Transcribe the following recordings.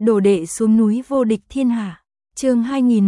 Đồ đệ xuống núi vô địch thiên hạ. Chương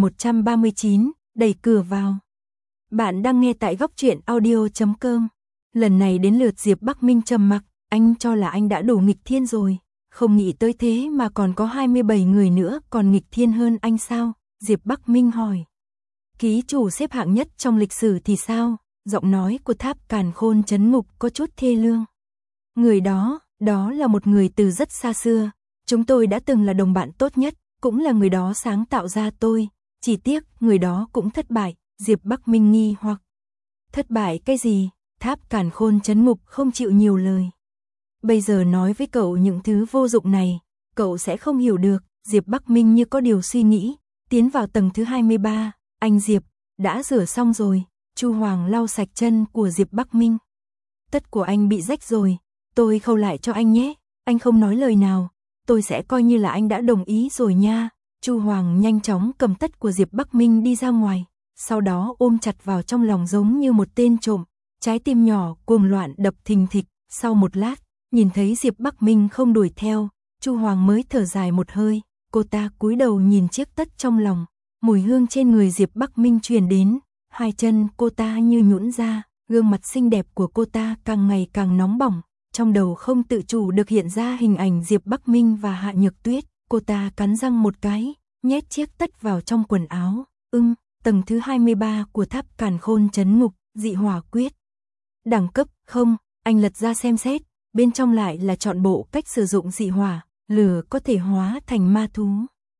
2139, đẩy cửa vào. Bạn đang nghe tại góc truyện audio.com. Lần này đến lượt Diệp Bắc Minh trầm mặc, anh cho là anh đã đủ nghịch thiên rồi, không nghĩ tới thế mà còn có 27 người nữa còn nghịch thiên hơn anh sao? Diệp Bắc Minh hỏi. Ký chủ xếp hạng nhất trong lịch sử thì sao? Giọng nói của Tháp Càn Khôn Trấn Ngục có chút thê lương. Người đó là một người từ rất xa xưa. Chúng tôi đã từng là đồng bạn tốt nhất, cũng là người đó sáng tạo ra tôi. Chỉ tiếc, người đó cũng thất bại. Diệp Bắc Minh nghi hoặc. Thất bại cái gì? Tháp Càn Khôn Trấn Ngục không chịu nhiều lời. Bây giờ nói với cậu những thứ vô dụng này, cậu sẽ không hiểu được. Diệp Bắc Minh như có điều suy nghĩ, tiến vào tầng thứ 23. Anh Diệp, đã rửa xong rồi. Chu Hoàng lau sạch chân của Diệp Bắc Minh. Tất của anh bị rách rồi, tôi khâu lại cho anh nhé. Anh không nói lời nào, tôi sẽ coi như là anh đã đồng ý rồi nha. Chu Hoàng nhanh chóng cầm tất của Diệp Bắc Minh đi ra ngoài, sau đó ôm chặt vào trong lòng giống như một tên trộm. Trái tim nhỏ cuồng loạn đập thình thịch. Sau một lát, nhìn thấy Diệp Bắc Minh không đuổi theo, Chu Hoàng mới thở dài một hơi. Cô ta cúi đầu nhìn chiếc tất trong lòng, mùi hương trên người Diệp Bắc Minh truyền đến. Hai chân cô ta như nhũn ra, gương mặt xinh đẹp của cô ta càng ngày càng nóng bỏng. Trong đầu không tự chủ được hiện ra hình ảnh Diệp Bắc Minh và Hạ Nhược Tuyết. Cô ta cắn răng một cái, nhét chiếc tất vào trong quần áo. Tầng thứ 23 của Tháp Càn Khôn Trấn Ngục, dị hỏa quyết. Đẳng cấp không, anh lật ra xem xét, bên trong lại là trọn bộ cách sử dụng dị hỏa. Lửa có thể hóa thành ma thú.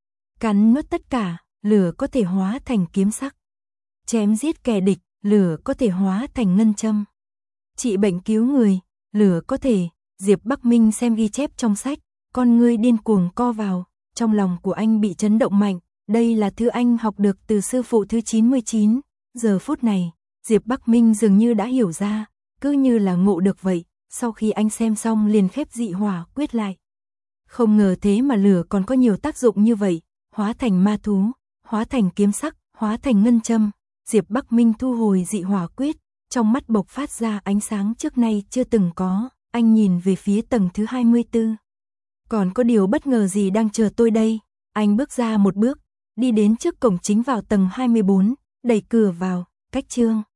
Cắn nuốt tất cả, lửa có thể hóa thành kiếm sắc. Chém giết kẻ địch, lửa có thể hóa thành ngân châm. Trị bệnh cứu người, lửa có thể. Diệp Bắc Minh xem ghi chép trong sách, con ngươi điên cuồng co vào, trong lòng của anh bị chấn động mạnh. Đây là thứ anh học được từ sư phụ thứ 99. Giờ phút này, Diệp Bắc Minh dường như đã hiểu ra, cứ như là ngộ được vậy. Sau khi anh xem xong liền khép dị hỏa quyết lại. Không ngờ thế mà lửa còn có nhiều tác dụng như vậy, hóa thành ma thú, hóa thành kiếm sắc, hóa thành ngân châm. Diệp Bắc Minh thu hồi dị hỏa quyết, trong mắt bộc phát ra ánh sáng trước nay chưa từng có. Anh nhìn về phía tầng thứ 24. Còn có điều bất ngờ gì đang chờ tôi đây? Anh bước ra một bước, đi đến trước cổng chính vào tầng 24, đẩy cửa vào. Cách chương